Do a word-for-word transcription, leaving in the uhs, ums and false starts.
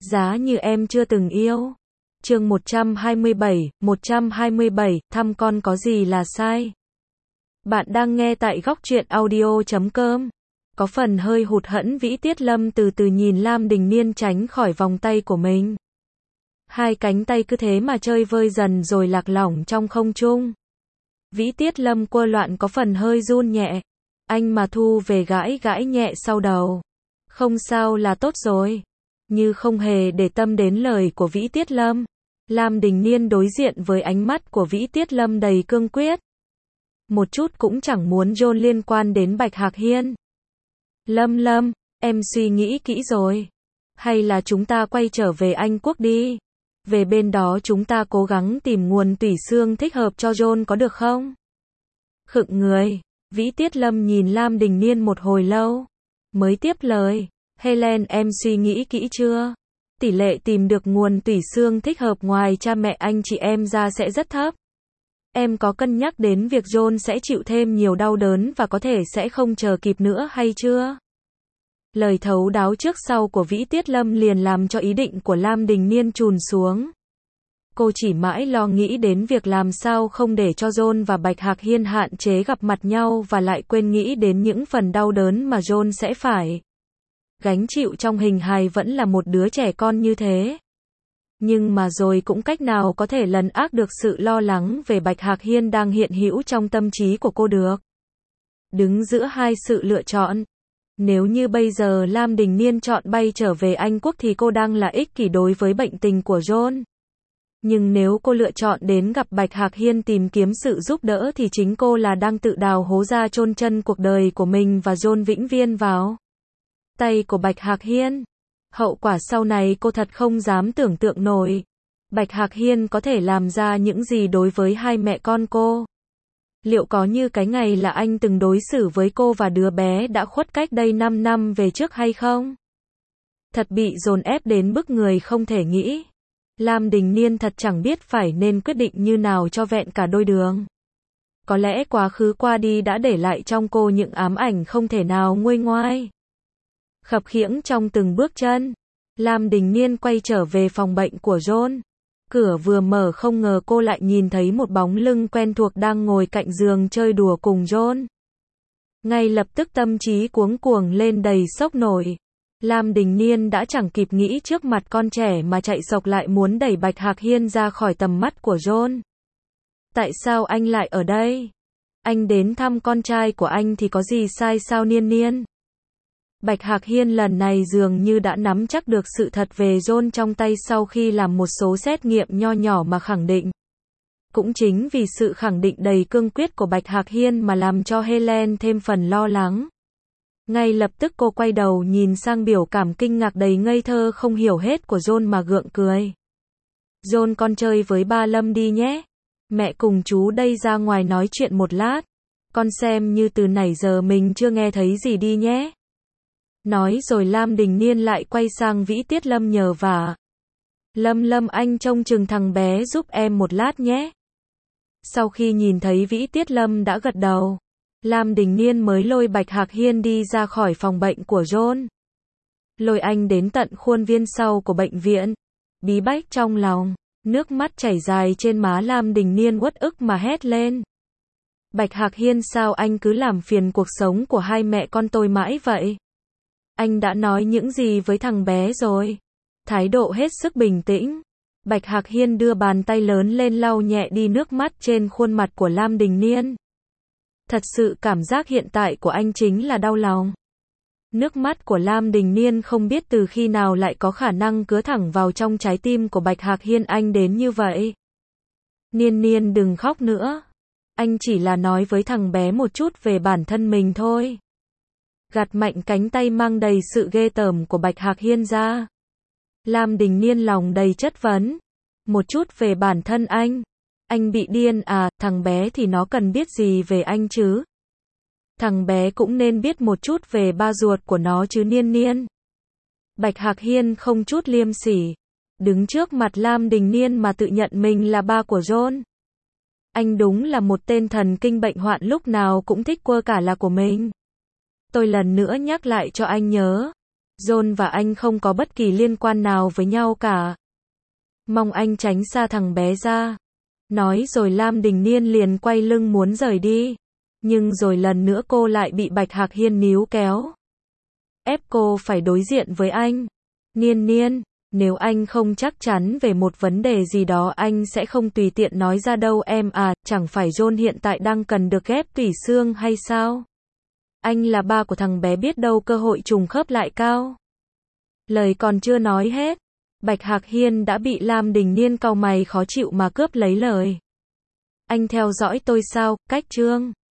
Giá như em chưa từng yêu. Chương một trăm hai mươi bảy, một trăm hai mươi bảy, thăm con có gì là sai? Bạn đang nghe tại góc truyện audio chấm com. Có phần hơi hụt hẫng, Vĩ Tiết Lâm từ từ nhìn Lam Đình Niên tránh khỏi vòng tay của mình. Hai cánh tay cứ thế mà chơi vơi dần rồi lạc lỏng trong không trung. Vĩ Tiết Lâm quơ loạn có phần hơi run nhẹ. Anh mà thu về gãi gãi nhẹ sau đầu. Không sao là tốt rồi. Như không hề để tâm đến lời của Vĩ Tiết Lâm. Lam Đình Niên đối diện với ánh mắt của Vĩ Tiết Lâm đầy cương quyết. Một chút cũng chẳng muốn John liên quan đến Bạch Hạc Hiên. Lâm Lâm, em suy nghĩ kỹ rồi. Hay là chúng ta quay trở về Anh Quốc đi. Về bên đó chúng ta cố gắng tìm nguồn tủy xương thích hợp cho John có được không? Khựng người, Vĩ Tiết Lâm nhìn Lam Đình Niên một hồi lâu. Mới tiếp lời, Helen, em suy nghĩ kỹ chưa? Tỷ lệ tìm được nguồn tủy xương thích hợp ngoài cha mẹ anh chị em ra sẽ rất thấp. Em có cân nhắc đến việc John sẽ chịu thêm nhiều đau đớn và có thể sẽ không chờ kịp nữa hay chưa? Lời thấu đáo trước sau của Vĩ Tiết Lâm liền làm cho ý định của Lam Đình Niên trùn xuống. Cô chỉ mãi lo nghĩ đến việc làm sao không để cho John và Bạch Hạc Hiên hạn chế gặp mặt nhau và lại quên nghĩ đến những phần đau đớn mà John sẽ phải gánh chịu trong hình hài vẫn là một đứa trẻ con như thế. Nhưng mà rồi cũng cách nào có thể lấn át được sự lo lắng về Bạch Hạc Hiên đang hiện hữu trong tâm trí của cô được. Đứng giữa hai sự lựa chọn. Nếu như bây giờ Lam Đình Niên chọn bay trở về Anh Quốc thì cô đang là ích kỷ đối với bệnh tình của John. Nhưng nếu cô lựa chọn đến gặp Bạch Hạc Hiên tìm kiếm sự giúp đỡ thì chính cô là đang tự đào hố ra chôn chân cuộc đời của mình và John vĩnh viễn vào tay của Bạch Hạc Hiên. Hậu quả sau này cô thật không dám tưởng tượng nổi. Bạch Hạc Hiên có thể làm ra những gì đối với hai mẹ con cô? Liệu có như cái ngày là anh từng đối xử với cô và đứa bé đã khuất cách đây năm năm về trước hay không? Thật bị dồn ép đến bức người không thể nghĩ. Lam Đình Niên thật chẳng biết phải nên quyết định như nào cho vẹn cả đôi đường. Có lẽ quá khứ qua đi đã để lại trong cô những ám ảnh không thể nào nguôi ngoai. Khập khiễng trong từng bước chân, Lam Đình Niên quay trở về phòng bệnh của John. Cửa vừa mở không ngờ cô lại nhìn thấy một bóng lưng quen thuộc đang ngồi cạnh giường chơi đùa cùng John. Ngay lập tức tâm trí cuống cuồng lên đầy sốc nổi. Lam Đình Niên đã chẳng kịp nghĩ trước mặt con trẻ mà chạy sộc lại muốn đẩy Bạch Hạc Hiên ra khỏi tầm mắt của John. Tại sao anh lại ở đây? Anh đến thăm con trai của anh thì có gì sai sao Niên Niên? Bạch Hạc Hiên lần này dường như đã nắm chắc được sự thật về John trong tay sau khi làm một số xét nghiệm nho nhỏ mà khẳng định. Cũng chính vì sự khẳng định đầy cương quyết của Bạch Hạc Hiên mà làm cho Helen thêm phần lo lắng. Ngay lập tức cô quay đầu nhìn sang biểu cảm kinh ngạc đầy ngây thơ không hiểu hết của John mà gượng cười. John, con chơi với ba Lâm đi nhé. Mẹ cùng chú đây ra ngoài nói chuyện một lát. Con xem như từ nãy giờ mình chưa nghe thấy gì đi nhé. Nói rồi Lam Đình Niên lại quay sang Vĩ Tiết Lâm nhờ vả. Lâm Lâm, anh trông chừng thằng bé giúp em một lát nhé. Sau khi nhìn thấy Vĩ Tiết Lâm đã gật đầu, Lam Đình Niên mới lôi Bạch Hạc Hiên đi ra khỏi phòng bệnh của John. Lôi anh đến tận khuôn viên sau của bệnh viện. Bí bách trong lòng, nước mắt chảy dài trên má Lam Đình Niên uất ức mà hét lên. Bạch Hạc Hiên, sao anh cứ làm phiền cuộc sống của hai mẹ con tôi mãi vậy? Anh đã nói những gì với thằng bé rồi? Thái độ hết sức bình tĩnh. Bạch Hạc Hiên đưa bàn tay lớn lên lau nhẹ đi nước mắt trên khuôn mặt của Lam Đình Niên. Thật sự cảm giác hiện tại của anh chính là đau lòng. Nước mắt của Lam Đình Niên không biết từ khi nào lại có khả năng cứa thẳng vào trong trái tim của Bạch Hạc Hiên anh đến như vậy. Niên Niên đừng khóc nữa. Anh chỉ là nói với thằng bé một chút về bản thân mình thôi. Gạt mạnh cánh tay mang đầy sự ghê tởm của Bạch Hạc Hiên ra. Lam Đình Niên lòng đầy chất vấn. Một chút về bản thân anh. Anh bị điên à, thằng bé thì nó cần biết gì về anh chứ? Thằng bé cũng nên biết một chút về ba ruột của nó chứ Niên Niên. Bạch Hạc Hiên không chút liêm sỉ. Đứng trước mặt Lam Đình Niên mà tự nhận mình là ba của John. Anh đúng là một tên thần kinh bệnh hoạn lúc nào cũng thích quơ cả là của mình. Tôi lần nữa nhắc lại cho anh nhớ. John và anh không có bất kỳ liên quan nào với nhau cả. Mong anh tránh xa thằng bé ra. Nói rồi Lam Đình Niên liền quay lưng muốn rời đi. Nhưng rồi lần nữa cô lại bị Bạch Hạc Hiên níu kéo. Ép cô phải đối diện với anh. Niên Niên, nếu anh không chắc chắn về một vấn đề gì đó anh sẽ không tùy tiện nói ra đâu em à, chẳng phải John hiện tại đang cần được ghép tủy xương hay sao? Anh là ba của thằng bé biết đâu cơ hội trùng khớp lại cao. Lời còn chưa nói hết, Bạch Hạc Hiên đã bị Lam Đình Niên cau mày khó chịu mà cướp lấy lời. Anh theo dõi tôi sao, Cách Trương?